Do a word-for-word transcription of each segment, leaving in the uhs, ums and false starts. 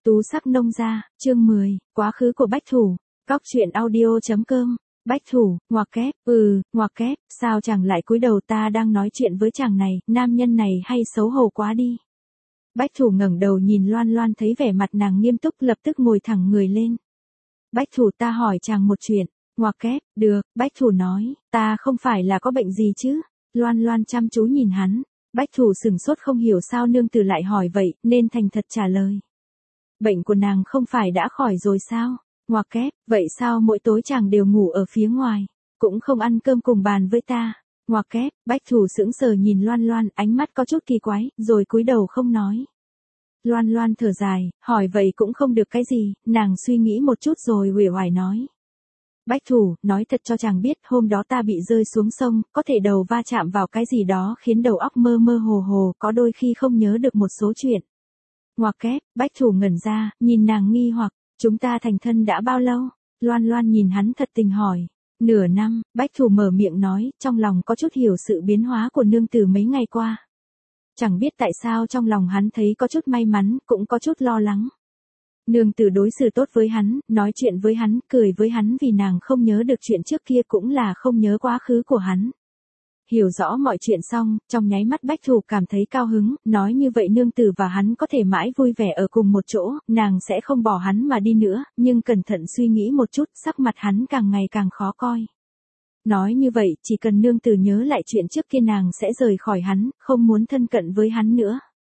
Tú sắc nông gia, chương mười, quá khứ của Bách Thủ, cóc truyện audio.com, Bách Thủ, ngoặc kép, ừ, ngoặc kép, sao chàng lại cúi đầu, ta đang nói chuyện với chàng này, nam nhân này hay xấu hổ quá đi. Bách Thủ ngẩng đầu nhìn Loan Loan, thấy vẻ mặt nàng nghiêm túc, lập tức ngồi thẳng người lên. Bách Thủ, ta hỏi chàng một chuyện. Ngoặc kép, được, Bách Thủ nói, ta không phải là có bệnh gì chứ. Loan Loan chăm chú nhìn hắn. Bách Thủ sửng sốt, không hiểu sao nương tử lại hỏi vậy, nên thành thật trả lời. Bệnh của nàng không phải đã khỏi rồi sao? Ngoặc kép, vậy sao mỗi tối chàng đều ngủ ở phía ngoài, cũng không ăn cơm cùng bàn với ta? Ngoặc kép, Bách Thủ sững sờ nhìn Loan Loan, ánh mắt có chút kỳ quái, rồi cúi đầu không nói. Loan Loan thở dài, hỏi vậy cũng không được cái gì, nàng suy nghĩ một chút rồi uể oải nói. Bách Thủ, nói thật cho chàng biết, hôm đó ta bị rơi xuống sông, có thể đầu va chạm vào cái gì đó khiến đầu óc mơ mơ hồ hồ, có đôi khi không nhớ được một số chuyện. Ngoặc kép, Bách Thủ ngẩn ra, nhìn nàng nghi hoặc, chúng ta thành thân đã bao lâu? Loan Loan nhìn hắn thật tình hỏi. Nửa năm, Bách Thủ mở miệng nói, trong lòng có chút hiểu sự biến hóa của nương tử mấy ngày qua. Chẳng biết tại sao trong lòng hắn thấy có chút may mắn, cũng có chút lo lắng. Nương tử đối xử tốt với hắn, nói chuyện với hắn, cười với hắn vì nàng không nhớ được chuyện trước kia cũng là không nhớ quá khứ của hắn. Hiểu rõ mọi chuyện xong, trong nháy mắt Bách Thủ cảm thấy cao hứng, nói như vậy nương tử và hắn có thể mãi vui vẻ ở cùng một chỗ, nàng sẽ không bỏ hắn mà đi nữa, nhưng cẩn thận suy nghĩ một chút, sắc mặt hắn càng ngày càng khó coi. Nói như vậy, chỉ cần nương tử nhớ lại chuyện trước kia nàng sẽ rời khỏi hắn, không muốn thân cận với hắn nữa.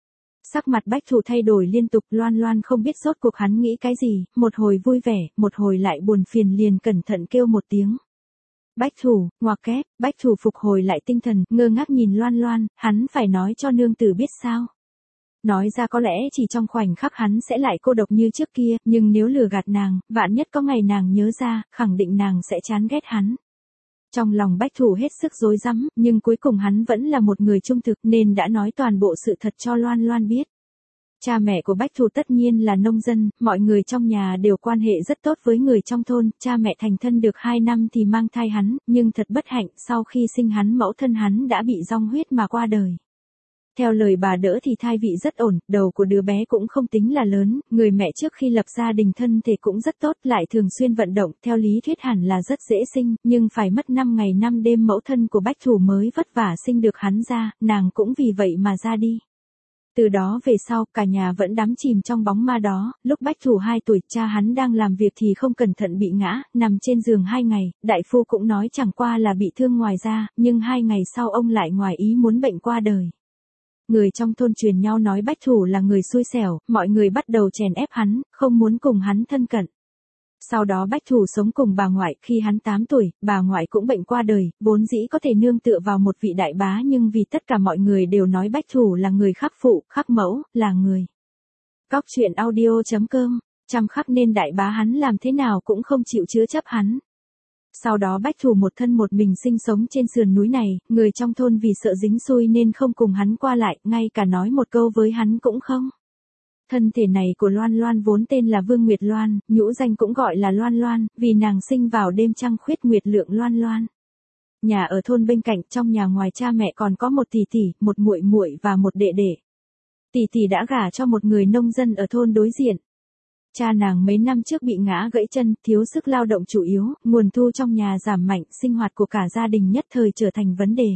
Sắc mặt Bách Thủ thay đổi liên tục, Loan Loan không biết rốt cuộc hắn nghĩ cái gì, một hồi vui vẻ, một hồi lại buồn phiền, liền cẩn thận kêu một tiếng. Bách Thủ, ngoặc kép, Bách Thủ phục hồi lại tinh thần, ngơ ngác nhìn Loan Loan, hắn phải nói cho nương tử biết sao? Nói ra có lẽ chỉ trong khoảnh khắc hắn sẽ lại cô độc như trước kia, nhưng nếu lừa gạt nàng, vạn nhất có ngày nàng nhớ ra, khẳng định nàng sẽ chán ghét hắn. Trong lòng Bách Thủ hết sức rối rắm, nhưng cuối cùng hắn vẫn là một người trung thực nên đã nói toàn bộ sự thật cho Loan Loan biết. Cha mẹ của Bách Thủ tất nhiên là nông dân, mọi người trong nhà đều quan hệ rất tốt với người trong thôn, cha mẹ thành thân được hai năm thì mang thai hắn, nhưng thật bất hạnh, sau khi sinh hắn mẫu thân hắn đã bị dong huyết mà qua đời. Theo lời bà đỡ thì thai vị rất ổn, đầu của đứa bé cũng không tính là lớn, người mẹ trước khi lập gia đình thân thể cũng rất tốt, lại thường xuyên vận động, theo lý thuyết hẳn là rất dễ sinh, nhưng phải mất năm ngày năm đêm mẫu thân của Bách Thủ mới vất vả sinh được hắn ra, nàng cũng vì vậy mà ra đi. Từ đó về sau, cả nhà vẫn đắm chìm trong bóng ma đó, lúc Bách Thủ hai tuổi, cha hắn đang làm việc thì không cẩn thận bị ngã, nằm trên giường hai ngày, đại phu cũng nói chẳng qua là bị thương ngoài da, nhưng hai ngày sau ông lại ngoài ý muốn bệnh qua đời. Người trong thôn truyền nhau nói Bách Thủ là người xui xẻo, mọi người bắt đầu chèn ép hắn, không muốn cùng hắn thân cận. Sau đó Bách Thủ sống cùng bà ngoại, khi hắn tám tuổi, bà ngoại cũng bệnh qua đời, vốn dĩ có thể nương tựa vào một vị đại bá nhưng vì tất cả mọi người đều nói Bách Thủ là người khắc phụ, khắc mẫu, là người. Cóc truyện audio.com, chăm khắc nên đại bá hắn làm thế nào cũng không chịu chứa chấp hắn. Sau đó Bách Thủ một thân một mình sinh sống trên sườn núi này, người trong thôn vì sợ dính xui nên không cùng hắn qua lại, ngay cả nói một câu với hắn cũng không. Thân thể này của Loan Loan vốn tên là Vương Nguyệt Loan, nhũ danh cũng gọi là Loan Loan, vì nàng sinh vào đêm trăng khuyết nguyệt lượng Loan Loan. Nhà ở thôn bên cạnh, trong nhà ngoài cha mẹ còn có một tỷ tỷ, một muội muội và một đệ đệ. Tỷ tỷ đã gả cho một người nông dân ở thôn đối diện. Cha nàng mấy năm trước bị ngã gãy chân, thiếu sức lao động chủ yếu, nguồn thu trong nhà giảm mạnh, sinh hoạt của cả gia đình nhất thời trở thành vấn đề.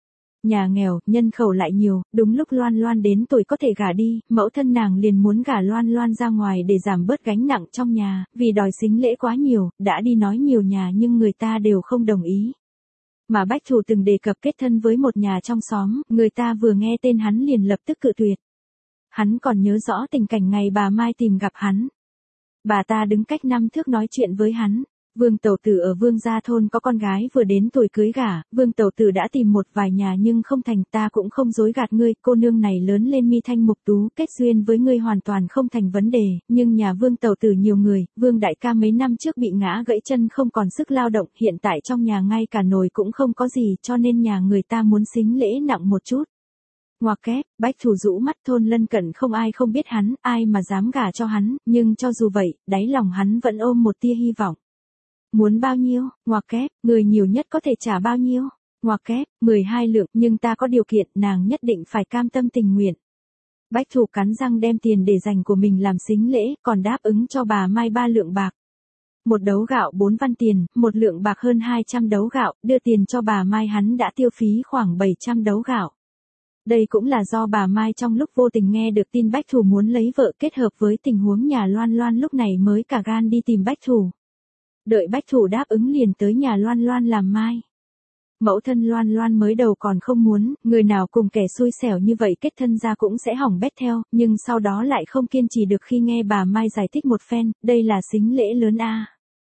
Nhà nghèo, nhân khẩu lại nhiều, đúng lúc Loan Loan đến tuổi có thể gả đi, mẫu thân nàng liền muốn gả Loan Loan ra ngoài để giảm bớt gánh nặng trong nhà, vì đòi sính lễ quá nhiều, đã đi nói nhiều nhà nhưng người ta đều không đồng ý. Mà Bách Thủ từng đề cập kết thân với một nhà trong xóm, người ta vừa nghe tên hắn liền lập tức cự tuyệt. Hắn còn nhớ rõ tình cảnh ngày bà Mai tìm gặp hắn. Bà ta đứng cách năm thước nói chuyện với hắn. Vương Tẩu Tử ở Vương Gia Thôn có con gái vừa đến tuổi cưới gả, Vương Tẩu Tử đã tìm một vài nhà nhưng không thành, ta cũng không dối gạt ngươi, cô nương này lớn lên mi thanh mục tú, kết duyên với ngươi hoàn toàn không thành vấn đề, nhưng nhà Vương Tẩu Tử nhiều người, Vương Đại ca mấy năm trước bị ngã gãy chân không còn sức lao động, hiện tại trong nhà ngay cả nồi cũng không có gì, cho nên nhà người ta muốn sính lễ nặng một chút. Ngoặc kép, Bách Thủ rũ mắt, thôn lân cận không ai không biết hắn, ai mà dám gả cho hắn, nhưng cho dù vậy, đáy lòng hắn vẫn ôm một tia hy vọng. Muốn bao nhiêu? Ngoặc kép, người nhiều nhất có thể trả bao nhiêu? Ngoặc kép, mười hai lượng, nhưng ta có điều kiện, nàng nhất định phải cam tâm tình nguyện. Bách Thủ cắn răng đem tiền để dành của mình làm sính lễ, còn đáp ứng cho bà Mai ba lượng bạc. Một đấu gạo bốn văn tiền, một lượng bạc hơn hai trăm đấu gạo, đưa tiền cho bà Mai hắn đã tiêu phí khoảng bảy trăm đấu gạo. Đây cũng là do bà Mai trong lúc vô tình nghe được tin Bách Thủ muốn lấy vợ kết hợp với tình huống nhà Loan Loan lúc này mới cả gan đi tìm Bách Thủ. Đợi Bách Thủ đáp ứng liền tới nhà Loan Loan làm mai. Mẫu thân Loan Loan mới đầu còn không muốn, người nào cùng kẻ xui xẻo như vậy kết thân ra cũng sẽ hỏng bét theo, nhưng sau đó lại không kiên trì được khi nghe bà Mai giải thích một phen, đây là sính lễ lớn a.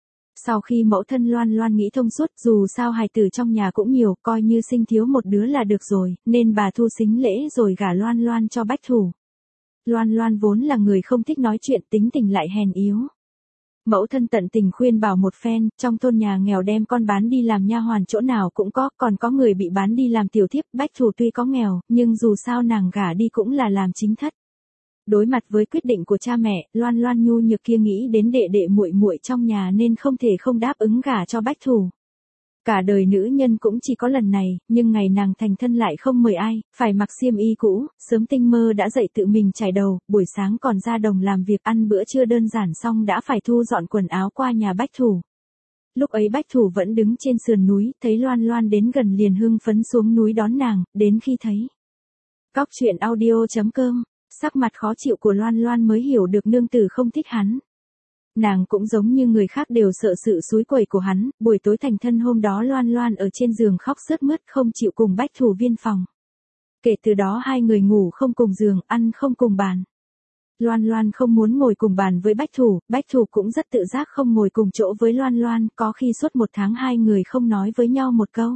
Sau khi mẫu thân Loan Loan nghĩ thông suốt, dù sao hài tử trong nhà cũng nhiều, coi như sinh thiếu một đứa là được rồi, nên bà thu sính lễ rồi gả Loan Loan cho Bách Thủ. Loan Loan vốn là người không thích nói chuyện, tính tình lại hèn yếu. Mẫu thân tận tình khuyên bảo một phen, trong thôn nhà nghèo đem con bán đi làm nha hoàn chỗ nào cũng có, còn có người bị bán đi làm tiểu thiếp. Bách Thủ tuy có nghèo, nhưng dù sao nàng gả đi cũng là làm chính thất. Đối mặt với quyết định của cha mẹ, Loan Loan nhu nhược kia nghĩ đến đệ đệ muội muội trong nhà nên không thể không đáp ứng gả cho Bách Thủ. Cả đời nữ nhân cũng chỉ có lần này, nhưng ngày nàng thành thân lại không mời ai, phải mặc xiêm y cũ, sớm tinh mơ đã dậy tự mình chải đầu, buổi sáng còn ra đồng làm việc ăn bữa trưa đơn giản xong đã phải thu dọn quần áo qua nhà Bách Thủ. Lúc ấy Bách Thủ vẫn đứng trên sườn núi, thấy Loan Loan đến gần liền hưng phấn xuống núi đón nàng, đến khi thấy. Cóc truyện audio chấm com, sắc mặt khó chịu của Loan Loan mới hiểu được nương tử không thích hắn. Nàng cũng giống như người khác đều sợ sự xúi quẩy của hắn, buổi tối thành thân hôm đó Loan Loan ở trên giường khóc sướt mướt không chịu cùng Bách Thủ viên phòng. Kể từ đó hai người ngủ không cùng giường, ăn không cùng bàn. Loan Loan không muốn ngồi cùng bàn với Bách Thủ, Bách Thủ cũng rất tự giác không ngồi cùng chỗ với Loan Loan, có khi suốt một tháng hai người không nói với nhau một câu.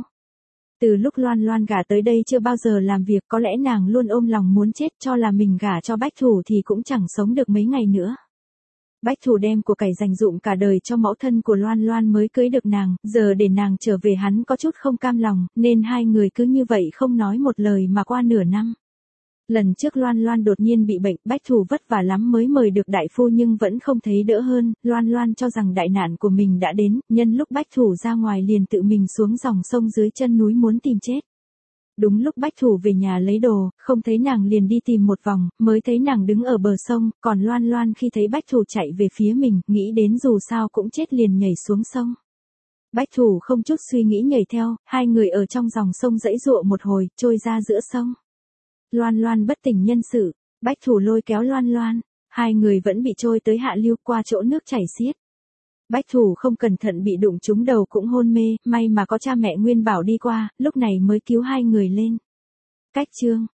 Từ lúc Loan Loan gả tới đây chưa bao giờ làm việc, có lẽ nàng luôn ôm lòng muốn chết, cho là mình gả cho Bách Thủ thì cũng chẳng sống được mấy ngày nữa. Bách Thủ đem của cải dành dụm cả đời cho mẫu thân của Loan Loan mới cưới được nàng, giờ để nàng trở về hắn có chút không cam lòng, nên hai người cứ như vậy không nói một lời mà qua nửa năm. Lần trước Loan Loan đột nhiên bị bệnh, Bách Thủ vất vả lắm mới mời được đại phu nhưng vẫn không thấy đỡ hơn, Loan Loan cho rằng đại nạn của mình đã đến, nhân lúc Bách Thủ ra ngoài liền tự mình xuống dòng sông dưới chân núi muốn tìm chết. Đúng lúc Bách Thủ về nhà lấy đồ, không thấy nàng liền đi tìm một vòng, mới thấy nàng đứng ở bờ sông, còn Loan Loan khi thấy Bách Thủ chạy về phía mình, nghĩ đến dù sao cũng chết liền nhảy xuống sông. Bách Thủ không chút suy nghĩ nhảy theo, hai người ở trong dòng sông giãy giụa một hồi, trôi ra giữa sông. Loan Loan bất tỉnh nhân sự, Bách Thủ lôi kéo Loan Loan, hai người vẫn bị trôi tới hạ lưu qua chỗ nước chảy xiết. Bách Thủ không cẩn thận bị đụng trúng đầu cũng hôn mê, may mà có cha mẹ Nguyên Bảo đi qua, lúc này mới cứu hai người lên. Cách chương